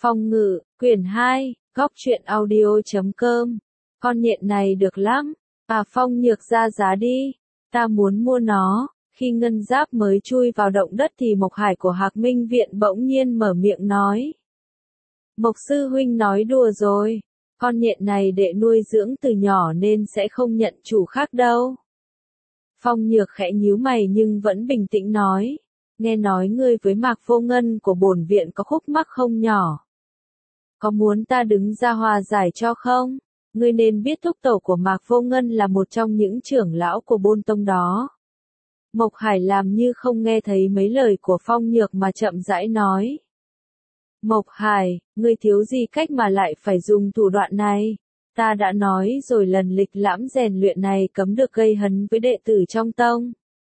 Phong ngự, quyển 2, góc truyện audio.com. Con nhện này được lắm. Phong Nhược ra giá đi. Ta muốn mua nó. Khi Ngân Giáp mới chui vào động đất thì Mộc Hải của Hạc Minh Viện bỗng nhiên mở miệng nói. Mộc sư huynh nói đùa rồi. Con nhện này đệ nuôi dưỡng từ nhỏ nên sẽ không nhận chủ khác đâu. Phong Nhược khẽ nhíu mày nhưng vẫn bình tĩnh nói. Nghe nói ngươi với Mạc Vô Ngân của bổn viện có khúc mắc không nhỏ. Có muốn ta đứng ra hòa giải cho không? Ngươi nên biết thúc tổ của Mạc Vô Ngân là một trong những trưởng lão của Bôn Tông đó. Mộc Hải làm như không nghe thấy mấy lời của Phong Nhược mà chậm rãi nói. Mộc Hải, ngươi thiếu gì cách mà lại phải dùng thủ đoạn này? Ta đã nói rồi lần lịch lãm rèn luyện này cấm được gây hấn với đệ tử trong tông.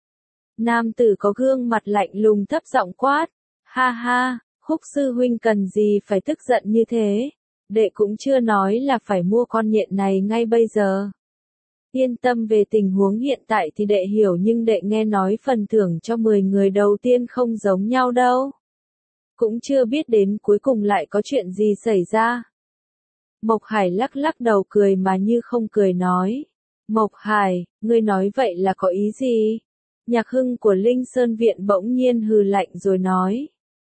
Nam tử có gương mặt lạnh lùng thấp giọng quát. Ha ha, Khúc sư huynh cần gì phải tức giận như thế? Đệ cũng chưa nói là phải mua con nhện này ngay bây giờ. Yên tâm về tình huống hiện tại thì đệ hiểu nhưng đệ nghe nói phần thưởng cho 10 người đầu tiên không giống nhau đâu. Cũng chưa biết đến cuối cùng lại có chuyện gì xảy ra. Mộc Hải lắc lắc đầu cười mà như không cười nói. Mộc Hải, ngươi nói vậy là có ý gì? Nhạc Hưng của Linh Sơn Viện bỗng nhiên hừ lạnh rồi nói.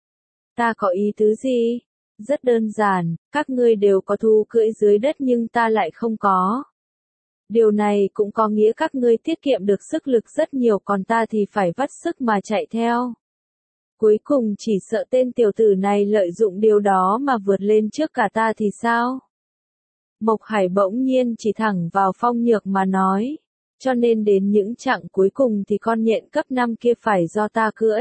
Ta có ý tứ gì? Rất đơn giản, các ngươi đều có thú cưỡi dưới đất nhưng ta lại không có. Điều này cũng có nghĩa các ngươi tiết kiệm được sức lực rất nhiều còn ta thì phải vắt sức mà chạy theo. Cuối cùng chỉ sợ tên tiểu tử này lợi dụng điều đó mà vượt lên trước cả ta thì sao? Mộc Hải bỗng nhiên chỉ thẳng vào Phong Nhược mà nói. Cho nên đến những chặng cuối cùng thì con nhện cấp 5 kia phải do ta cưỡi.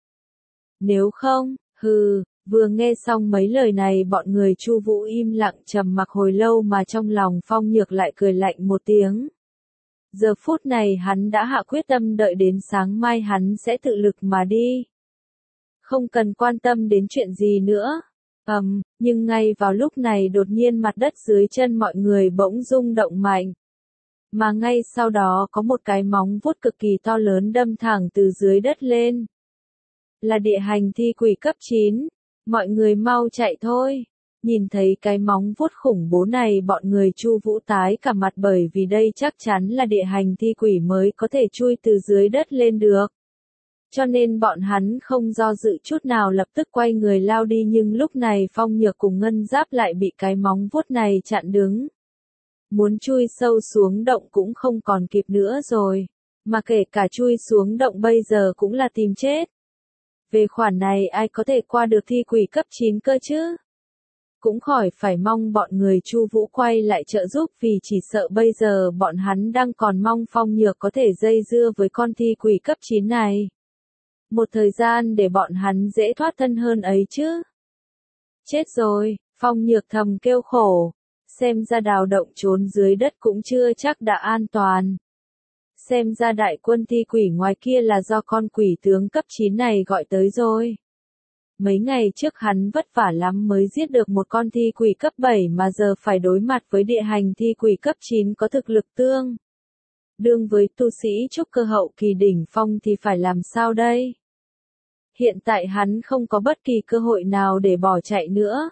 Nếu không, vừa nghe xong mấy lời này bọn người Chu Vũ im lặng trầm mặc hồi lâu mà trong lòng Phong Nhược lại cười lạnh một tiếng. Giờ phút này hắn đã hạ quyết tâm đợi đến sáng mai hắn sẽ tự lực mà đi. Không cần quan tâm đến chuyện gì nữa. Nhưng ngay vào lúc này đột nhiên mặt đất dưới chân mọi người bỗng rung động mạnh. Mà ngay sau đó có một cái móng vuốt cực kỳ to lớn đâm thẳng từ dưới đất lên. Là địa hành thi quỷ cấp 9. Mọi người mau chạy thôi. Nhìn thấy cái móng vuốt khủng bố này bọn người Chu Vũ tái cả mặt bởi vì đây chắc chắn là địa hành thi quỷ mới có thể chui từ dưới đất lên được. Cho nên bọn hắn không do dự chút nào lập tức quay người lao đi nhưng lúc này Phong Nhược cùng Ngân Giáp lại bị cái móng vuốt này chặn đứng. Muốn chui sâu xuống động cũng không còn kịp nữa rồi. Mà kể cả chui xuống động bây giờ cũng là tìm chết. Về khoản này ai có thể qua được thi quỷ cấp 9 cơ chứ? Cũng khỏi phải mong bọn người Chu Vũ quay lại trợ giúp vì chỉ sợ bây giờ bọn hắn đang còn mong Phong Nhược có thể dây dưa với con thi quỷ cấp 9 này. Một thời gian để bọn hắn dễ thoát thân hơn ấy chứ. Chết rồi, Phong Nhược thầm kêu khổ. Xem ra đào động trốn dưới đất cũng chưa chắc đã an toàn. Xem ra đại quân thi quỷ ngoài kia là do con quỷ tướng cấp 9 này gọi tới rồi. Mấy ngày trước hắn vất vả lắm mới giết được một con thi quỷ cấp 7 mà giờ phải đối mặt với địa hành thi quỷ cấp 9 có thực lực tương đương với tu sĩ trúc cơ hậu kỳ đỉnh phong thì phải làm sao đây? Hiện tại hắn không có bất kỳ cơ hội nào để bỏ chạy nữa.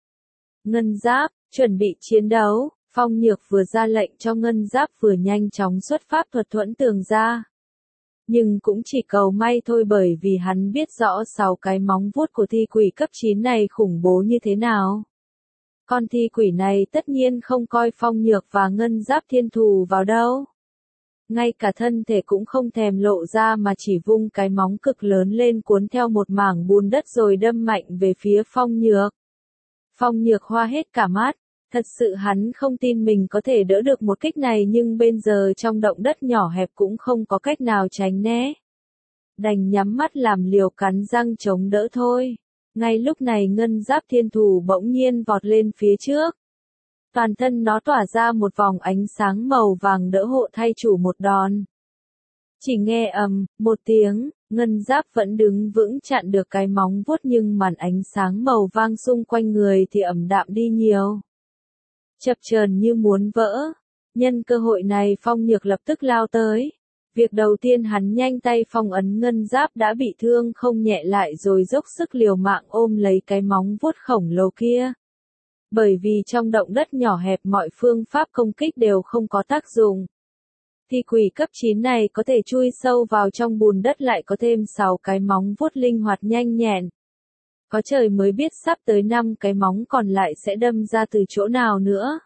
Ngân Giáp, chuẩn bị chiến đấu. Phong Nhược vừa ra lệnh cho Ngân Giáp vừa nhanh chóng xuất pháp thuật thuẫn tường ra. Nhưng cũng chỉ cầu may thôi bởi vì hắn biết rõ 6 cái móng vuốt của thi quỷ cấp 9 này khủng bố như thế nào. Con thi quỷ này tất nhiên không coi Phong Nhược và Ngân Giáp thiên thù vào đâu. Ngay cả thân thể cũng không thèm lộ ra mà chỉ vung cái móng cực lớn lên cuốn theo một mảng bùn đất rồi đâm mạnh về phía Phong Nhược. Phong Nhược hoa hết cả mắt. Thật sự hắn không tin mình có thể đỡ được một kích này nhưng bây giờ trong động đất nhỏ hẹp cũng không có cách nào tránh né. Đành nhắm mắt làm liều cắn răng chống đỡ thôi. Ngay lúc này Ngân Giáp thiên thủ bỗng nhiên vọt lên phía trước. Toàn thân nó tỏa ra một vòng ánh sáng màu vàng đỡ hộ thay chủ một đòn. Chỉ nghe một tiếng, Ngân Giáp vẫn đứng vững chặn được cái móng vuốt nhưng màn ánh sáng màu vàng xung quanh người thì ẩm đạm đi nhiều. Chập chờn như muốn vỡ. Nhân cơ hội này Phong Nhược lập tức lao tới. Việc đầu tiên hắn nhanh tay phong ấn ngân giáp đã bị thương không nhẹ lại rồi dốc sức liều mạng ôm lấy cái móng vuốt khổng lồ kia. Bởi vì trong động đất nhỏ hẹp mọi phương pháp công kích đều không có tác dụng. Thi quỷ cấp 9 này có thể chui sâu vào trong bùn đất lại có thêm 6 cái móng vuốt linh hoạt nhanh nhẹn. Có trời mới biết sắp tới 5 cái móng còn lại sẽ đâm ra từ chỗ nào nữa.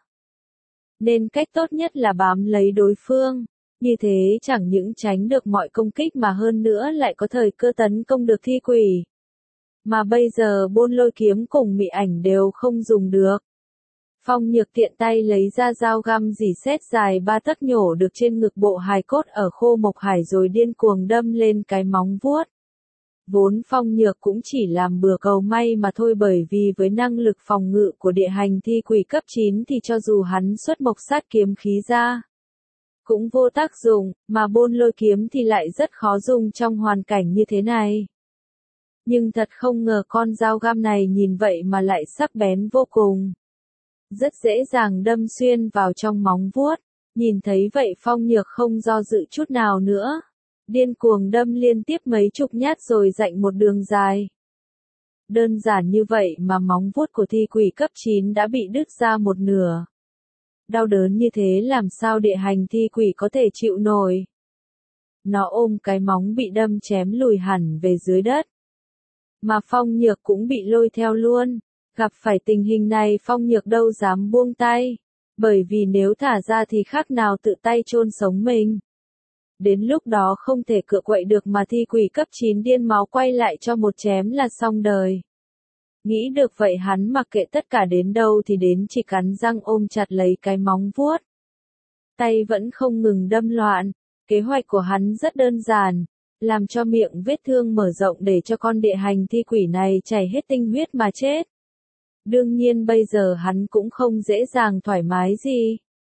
Nên cách tốt nhất là bám lấy đối phương. Như thế chẳng những tránh được mọi công kích mà hơn nữa lại có thời cơ tấn công được thi quỷ. Mà bây giờ Bôn Lôi kiếm cùng Mị Ảnh đều không dùng được. Phong Nhược tiện tay lấy ra dao găm dỉ sét dài 3 tấc nhổ được trên ngực bộ hài cốt ở Khô Mộc Hải rồi điên cuồng đâm lên cái móng vuốt. Vốn Phong Nhược cũng chỉ làm bừa cầu may mà thôi, bởi vì với năng lực phòng ngự của địa hành thi quỷ cấp 9 thì cho dù hắn xuất Mộc Sát kiếm khí ra cũng vô tác dụng, mà Bôn Lôi kiếm thì lại rất khó dùng trong hoàn cảnh như thế này. Nhưng thật không ngờ con dao găm này nhìn vậy mà lại sắc bén vô cùng. Rất dễ dàng đâm xuyên vào trong móng vuốt. Nhìn thấy vậy Phong Nhược không do dự chút nào nữa. Điên cuồng đâm liên tiếp mấy chục nhát rồi dạnh một đường dài. Đơn giản như vậy mà móng vuốt của thi quỷ cấp 9 đã bị đứt ra một nửa. Đau đớn như thế làm sao địa hành thi quỷ có thể chịu nổi. Nó ôm cái móng bị đâm chém lùi hẳn về dưới đất. Mà Phong Nhược cũng bị lôi theo luôn. Gặp phải tình hình này Phong Nhược đâu dám buông tay. Bởi vì nếu thả ra thì khác nào tự tay chôn sống mình. Đến lúc đó không thể cựa quậy được mà thi quỷ cấp 9 điên máu quay lại cho một chém là xong đời. Nghĩ được vậy hắn mặc kệ tất cả đến đâu thì đến, chỉ cắn răng ôm chặt lấy cái móng vuốt. Tay vẫn không ngừng đâm loạn. Kế hoạch của hắn rất đơn giản. Làm cho miệng vết thương mở rộng để cho con địa hành thi quỷ này chảy hết tinh huyết mà chết. Đương nhiên bây giờ hắn cũng không dễ dàng thoải mái gì.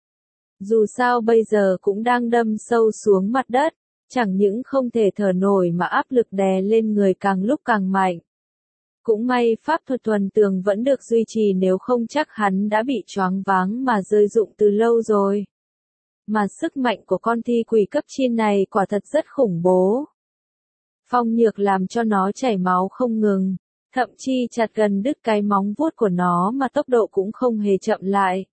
Dù sao bây giờ cũng đang đâm sâu xuống mặt đất, chẳng những không thể thở nổi mà áp lực đè lên người càng lúc càng mạnh. Cũng may pháp thuật thuần tường vẫn được duy trì, nếu không chắc hắn đã bị choáng váng mà rơi rụng từ lâu rồi. Mà sức mạnh của con thi quỷ cấp 9 này quả thật rất khủng bố. Phong Nhược làm cho nó chảy máu không ngừng, thậm chí chặt gần đứt cái móng vuốt của nó mà tốc độ cũng không hề chậm lại.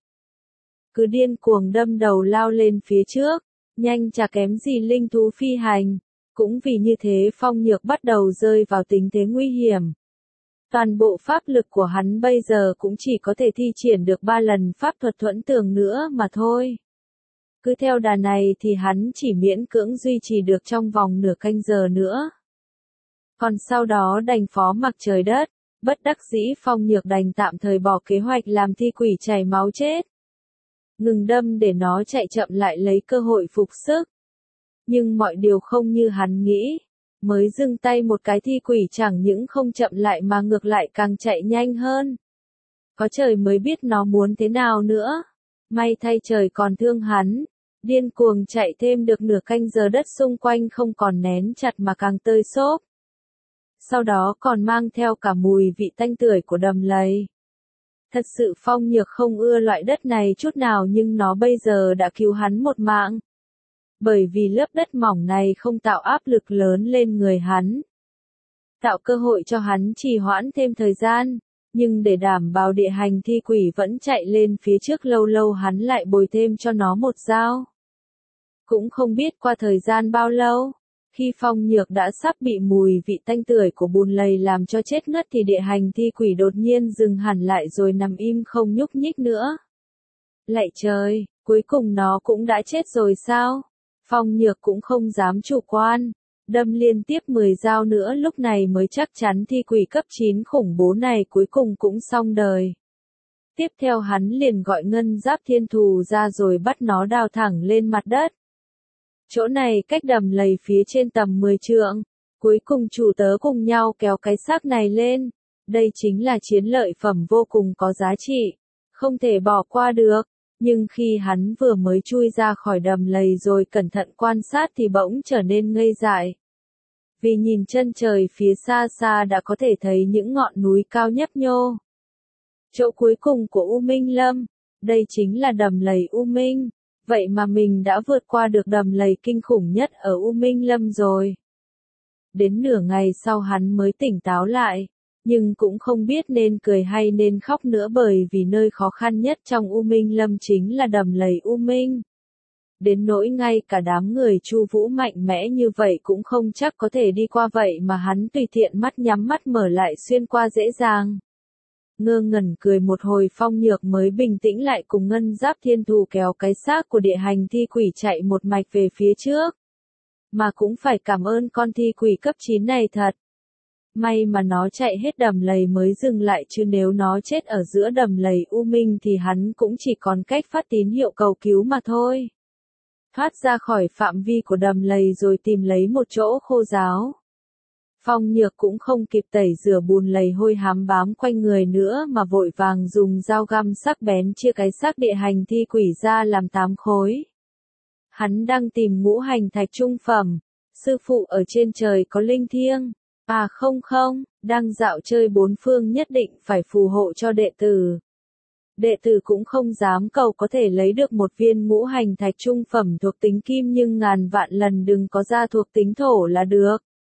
Cứ điên cuồng đâm đầu lao lên phía trước, nhanh chả kém gì linh thú phi hành. Cũng vì như thế Phong Nhược bắt đầu rơi vào tình thế nguy hiểm. Toàn bộ pháp lực của hắn bây giờ cũng chỉ có thể thi triển được 3 lần pháp thuật thuẫn tường nữa mà thôi. Cứ theo đà này thì hắn chỉ miễn cưỡng duy trì được trong vòng nửa canh giờ nữa. Còn sau đó đành phó mặc trời đất, bất đắc dĩ Phong Nhược đành tạm thời bỏ kế hoạch làm thi quỷ chảy máu chết. Ngừng đâm để nó chạy chậm lại lấy cơ hội phục sức. Nhưng mọi điều không như hắn nghĩ. Mới dừng tay một cái thi quỷ chẳng những không chậm lại mà ngược lại càng chạy nhanh hơn. Có trời mới biết nó muốn thế nào nữa. May thay trời còn thương hắn. Điên cuồng chạy thêm được nửa canh giờ, đất xung quanh không còn nén chặt mà càng tơi xốp. Sau đó còn mang theo cả mùi vị tanh tưởi của đầm lầy. Thật sự Phong Nhược không ưa loại đất này chút nào, nhưng nó bây giờ đã cứu hắn một mạng. Bởi vì lớp đất mỏng này không tạo áp lực lớn lên người hắn. Tạo cơ hội cho hắn trì hoãn thêm thời gian. Nhưng để đảm bảo địa hành thi quỷ vẫn chạy lên phía trước lâu lâu hắn lại bồi thêm cho nó một dao. Cũng không biết qua thời gian bao lâu. Khi Phong Nhược đã sắp bị mùi vị tanh tưởi của bùn lầy làm cho chết ngất thì địa hành thi quỷ đột nhiên dừng hẳn lại rồi nằm im không nhúc nhích nữa. Lạy trời, cuối cùng nó cũng đã chết rồi sao? Phong Nhược cũng không dám chủ quan. Đâm liên tiếp 10 dao nữa lúc này mới chắc chắn thi quỷ cấp 9 khủng bố này cuối cùng cũng xong đời. Tiếp theo hắn liền gọi ngân giáp thiên thù ra rồi bắt nó đào thẳng lên mặt đất. Chỗ này cách đầm lầy phía trên tầm 10 trượng. Cuối cùng chủ tớ cùng nhau kéo cái xác này lên. Đây chính là chiến lợi phẩm vô cùng có giá trị. Không thể bỏ qua được. Nhưng khi hắn vừa mới chui ra khỏi đầm lầy rồi cẩn thận quan sát thì bỗng trở nên ngây dại. Vì nhìn chân trời phía xa xa đã có thể thấy những ngọn núi cao nhấp nhô. Chỗ cuối cùng của U Minh Lâm. Đây chính là đầm lầy U Minh. Vậy mà mình đã vượt qua được đầm lầy kinh khủng nhất ở U Minh Lâm rồi. Đến nửa ngày sau hắn mới tỉnh táo lại, nhưng cũng không biết nên cười hay nên khóc nữa bởi vì nơi khó khăn nhất trong U Minh Lâm chính là đầm lầy U Minh. Đến nỗi ngay cả đám người Chu Vũ mạnh mẽ như vậy cũng không chắc có thể đi qua vậy mà hắn tùy tiện mắt nhắm mắt mở lại xuyên qua dễ dàng. Ngơ ngẩn cười một hồi Phong Nhược mới bình tĩnh lại cùng Ngân Giáp Thiên Thù kéo cái xác của địa hành thi quỷ chạy một mạch về phía trước. Mà cũng phải cảm ơn con thi quỷ cấp 9 này thật. May mà nó chạy hết đầm lầy mới dừng lại chứ nếu nó chết ở giữa đầm lầy U Minh thì hắn cũng chỉ còn cách phát tín hiệu cầu cứu mà thôi. Thoát ra khỏi phạm vi của đầm lầy rồi tìm lấy một chỗ khô ráo. Phong Nhược cũng không kịp tẩy rửa bùn lầy hôi hám bám quanh người nữa mà vội vàng dùng dao găm sắc bén chia cái xác địa hành thi quỷ ra làm 8 khối. Hắn đang tìm ngũ hành thạch trung phẩm. Sư phụ ở trên trời có linh thiêng. À không, đang dạo chơi bốn phương nhất định phải phù hộ cho đệ tử. Đệ tử cũng không dám cầu có thể lấy được một viên ngũ hành thạch trung phẩm thuộc tính kim nhưng ngàn vạn lần đừng có ra thuộc tính thổ là được.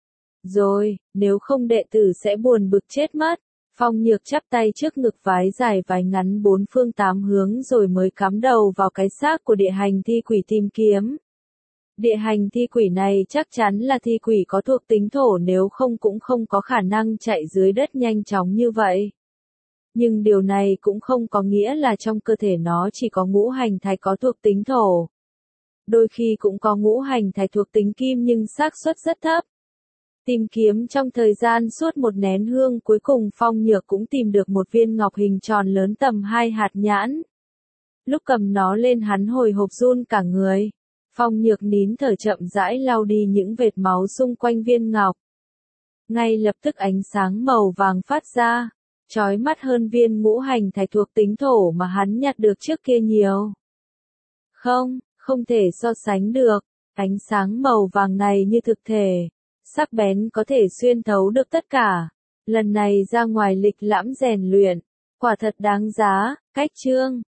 Rồi, nếu không đệ tử sẽ buồn bực chết mất. Phong Nhược chắp tay trước ngực vái dài vái ngắn bốn phương tám hướng rồi mới cắm đầu vào cái xác của địa hành thi quỷ tìm kiếm. Địa hành thi quỷ này chắc chắn là thi quỷ có thuộc tính thổ nếu không cũng không có khả năng chạy dưới đất nhanh chóng như vậy. Nhưng điều này cũng không có nghĩa là trong cơ thể nó chỉ có ngũ hành thạch có thuộc tính thổ. Đôi khi cũng có ngũ hành thạch thuộc tính kim nhưng xác suất rất thấp. Tìm kiếm trong thời gian suốt một nén hương cuối cùng Phong Nhược cũng tìm được một viên ngọc hình tròn lớn tầm 2 hạt nhãn. Lúc cầm nó lên hắn hồi hộp run cả người. Phong Nhược nín thở chậm rãi lau đi những vệt máu xung quanh viên ngọc. Ngay lập tức ánh sáng màu vàng phát ra, chói mắt hơn viên ngũ hành thạch thuộc tính thổ mà hắn nhặt được trước kia nhiều. Không thể so sánh được, ánh sáng màu vàng này như thực thể, sắc bén có thể xuyên thấu được tất cả. Lần này ra ngoài lịch lãm rèn luyện, quả thật đáng giá. Cách chương